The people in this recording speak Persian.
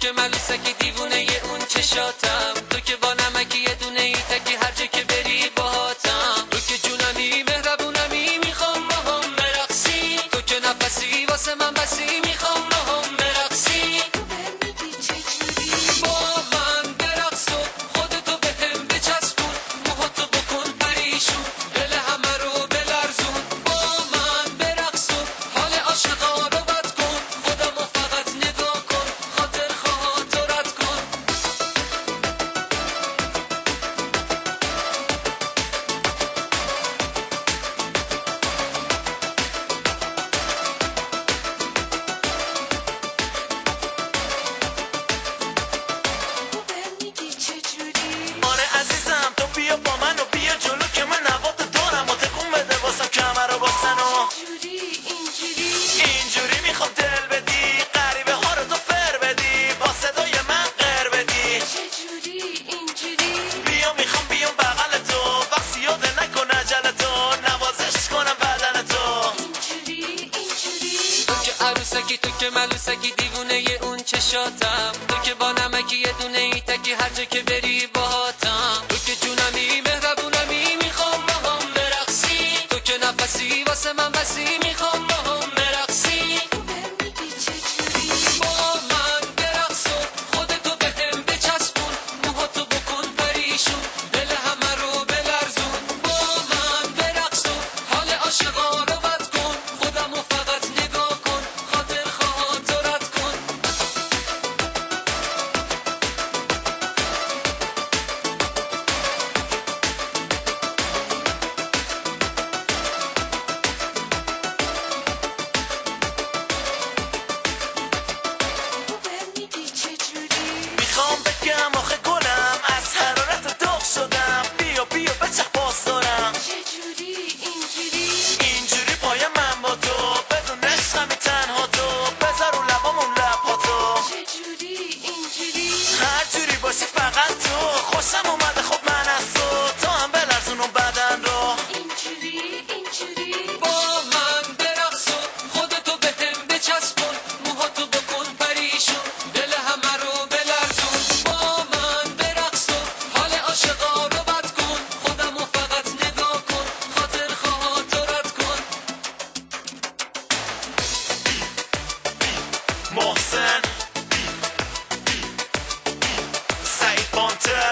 که ملوسکی دیوونه ی اون چشاتم، تو که با نمکی یه دونه ای تکی هر جا که بری باهاتم، تو که جونمی مهربونمی میخوام با هم برقصی، تو که نفسی واسه من بسی میخوام با هم برقصی. با من برقص و خودتو به هم بچسبون، موهاتو بکن پریشون، دل همه رو بلرزون. با من برقص و حال عاشقا رو بد کن، خودمو فقط نگاه کن، خاطر خاطرت کن. آره عزیزم تو بیا با من و بیا جلو که من نوات دارم و تکون بده واسم کمر و باسن و اینجوری میخوام دل بدی غریبه ها رو تو فر بدی با صدای من غر بدی. بیا میخوام بیام بغل تو وقت یاده نکن عجل تو نوازش کنم بدن تو. تو که عروسکی تو که ملوسکی دیوونه ی اون چشاتم، تو که با نمکی یه دونه ای تکی هر جا که بری باهاتم، تو که جونمی مهربونمی میخوام با هم برقصی، تو که نفسی واسه من بسی میخوام با هم برقصی. با من برقص و خودتو به هم بچسبون، موهاتو بکن پریشون، دل همه رو بلرزون. با من برقص و حال عاشقا رو بد کن، خودمو فقط نگاه کن، خاطر خاطرت کن. میخوام بگم آخه گلم از حرارت داغ شدم بیا بیا بچخ باز دارم اینجوری پای من با تو بدون عشقمی تنها تو بذار رو لبامون لباتو هر جوری باشی فقط تو خوشم اومده خب من از تو هم بلرزون اون بدن رو. با من برقص و خودتو به هم بچسبون، موهاتو بکن پریشون، دل همه رو بلرزون. با من برقص و حال عاشقا رو بد کن، خودمو فقط نگاه کن، خاطر خاطرت کن. محسن سعید پانتر